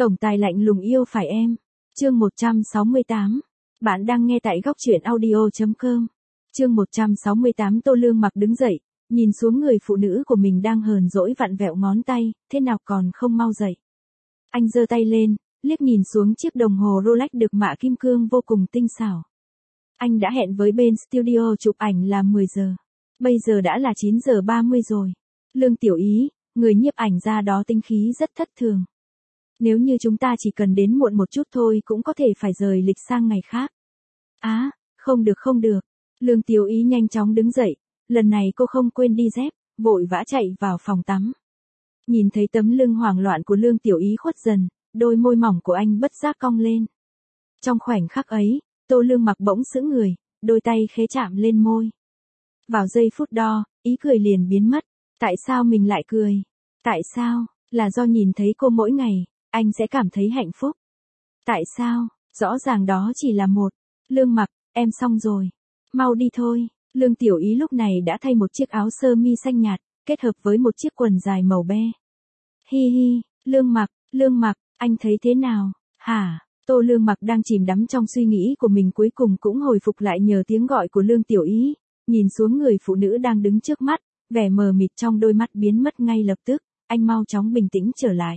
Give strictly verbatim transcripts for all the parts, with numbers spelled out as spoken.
Tổng tài lạnh lùng yêu phải em. Chương một trăm sáu mươi tám. Bạn đang nghe tại góc truyện audio chấm com. Chương một trăm sáu mươi tám. Tô Lương Mặc đứng dậy, nhìn xuống người phụ nữ của mình đang hờn dỗi vặn vẹo ngón tay, thế nào còn không mau dậy. Anh giơ tay lên, liếc nhìn xuống chiếc đồng hồ Rolex được mạ kim cương vô cùng tinh xảo. Anh đã hẹn với bên studio chụp ảnh là mười giờ. Bây giờ đã là chín giờ ba mươi rồi. Lương Tiểu Ý, người nhiếp ảnh ra đó tính khí rất thất thường. Nếu như chúng ta chỉ cần đến muộn một chút thôi cũng có thể phải rời lịch sang ngày khác. Á, à, không được không được. Lương Tiểu Ý nhanh chóng đứng dậy, lần này cô không quên đi dép, vội vã chạy vào phòng tắm. Nhìn thấy tấm lưng hoảng loạn của Lương Tiểu Ý khuất dần, đôi môi mỏng của anh bất giác cong lên. Trong khoảnh khắc ấy, Tô Lương Mặc bỗng sững người, đôi tay khẽ chạm lên môi. Vào giây phút đó, ý cười liền biến mất. Tại sao mình lại cười? Tại sao? Là do nhìn thấy cô mỗi ngày, anh sẽ cảm thấy hạnh phúc. Tại sao? Rõ ràng đó chỉ là một. Lương Mặc, em xong rồi. Mau đi thôi. Lương Tiểu Ý lúc này đã thay một chiếc áo sơ mi xanh nhạt, kết hợp với một chiếc quần dài màu be. Hi hi, Lương Mặc, Lương Mặc, anh thấy thế nào? Hả? Tô Lương Mặc đang chìm đắm trong suy nghĩ của mình cuối cùng cũng hồi phục lại nhờ tiếng gọi của Lương Tiểu Ý, nhìn xuống người phụ nữ đang đứng trước mắt, vẻ mờ mịt trong đôi mắt biến mất ngay lập tức, anh mau chóng bình tĩnh trở lại.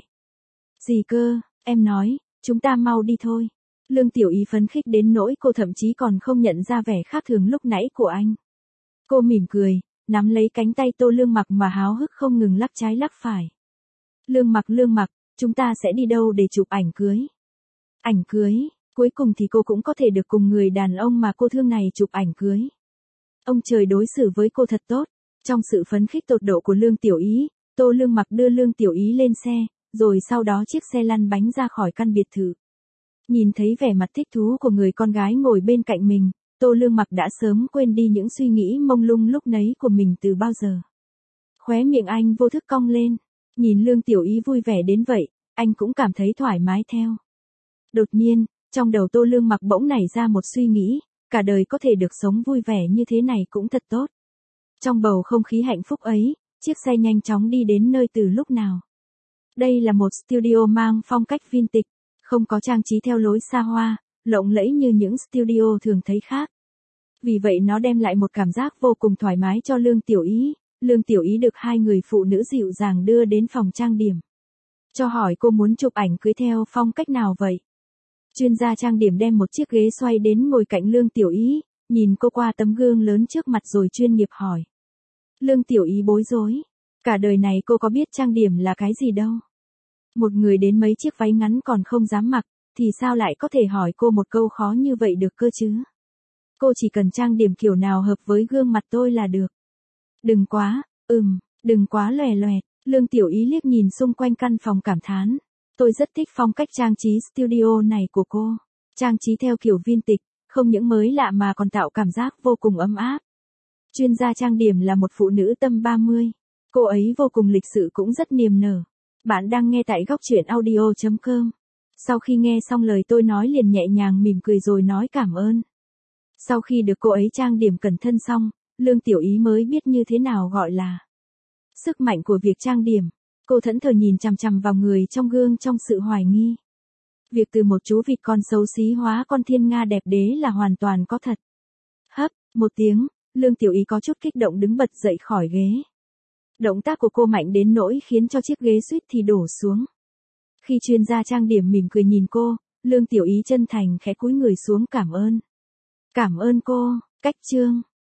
Gì cơ, em nói, chúng ta mau đi thôi. Lương Tiểu Ý phấn khích đến nỗi cô thậm chí còn không nhận ra vẻ khác thường lúc nãy của anh. Cô mỉm cười, nắm lấy cánh tay Tô Lương Mặc mà háo hức không ngừng lắc trái lắc phải. Lương Mặc Lương Mặc, chúng ta sẽ đi đâu để chụp ảnh cưới? Ảnh cưới, cuối cùng thì cô cũng có thể được cùng người đàn ông mà cô thương này chụp ảnh cưới. Ông trời đối xử với cô thật tốt. Trong sự phấn khích tột độ của Lương Tiểu Ý, Tô Lương Mặc đưa Lương Tiểu Ý lên xe, rồi sau đó chiếc xe lăn bánh ra khỏi căn biệt thự. Nhìn thấy vẻ mặt thích thú của người con gái ngồi bên cạnh mình, Tô Lương Mặc đã sớm quên đi những suy nghĩ mông lung lúc nấy của mình từ bao giờ. Khóe miệng anh vô thức cong lên, nhìn Lương Tiểu Ý vui vẻ đến vậy, anh cũng cảm thấy thoải mái theo. Đột nhiên, trong đầu Tô Lương Mặc bỗng nảy ra một suy nghĩ, cả đời có thể được sống vui vẻ như thế này cũng thật tốt. Trong bầu không khí hạnh phúc ấy, chiếc xe nhanh chóng đi đến nơi từ lúc nào. Đây là một studio mang phong cách vintage, không có trang trí theo lối xa hoa, lộng lẫy như những studio thường thấy khác. Vì vậy nó đem lại một cảm giác vô cùng thoải mái cho Lương Tiểu Ý. Lương Tiểu Ý được hai người phụ nữ dịu dàng đưa đến phòng trang điểm. Cho hỏi cô muốn chụp ảnh cưới theo phong cách nào vậy? Chuyên gia trang điểm đem một chiếc ghế xoay đến ngồi cạnh Lương Tiểu Ý, nhìn cô qua tấm gương lớn trước mặt rồi chuyên nghiệp hỏi. Lương Tiểu Ý bối rối. Cả đời này cô có biết trang điểm là cái gì đâu. Một người đến mấy chiếc váy ngắn còn không dám mặc, thì sao lại có thể hỏi cô một câu khó như vậy được cơ chứ? Cô chỉ cần trang điểm kiểu nào hợp với gương mặt tôi là được. Đừng quá, ừm, đừng quá lòe loẹt. Lương Tiểu Ý liếc nhìn xung quanh căn phòng cảm thán. Tôi rất thích phong cách trang trí studio này của cô. Trang trí theo kiểu vintage, không những mới lạ mà còn tạo cảm giác vô cùng ấm áp. Chuyên gia trang điểm là một phụ nữ tầm ba mươi. Cô ấy vô cùng lịch sự cũng rất niềm nở. Bạn đang nghe tại góc truyện audio chấm com. Sau khi nghe xong lời tôi nói liền nhẹ nhàng mỉm cười rồi nói cảm ơn. Sau khi được cô ấy trang điểm cẩn thận xong, Lương Tiểu Ý mới biết như thế nào gọi là sức mạnh của việc trang điểm. Cô thẫn thờ nhìn chằm chằm vào người trong gương trong sự hoài nghi. Việc từ một chú vịt con xấu xí hóa con thiên nga đẹp đế là hoàn toàn có thật. Hấp, một tiếng, Lương Tiểu Ý có chút kích động đứng bật dậy khỏi ghế. Động tác của cô mạnh đến nỗi khiến cho chiếc ghế suýt thì đổ xuống. Khi chuyên gia trang điểm mỉm cười nhìn cô, Lương Tiểu Ý chân thành khẽ cúi người xuống cảm ơn. Cảm ơn cô, cách chương.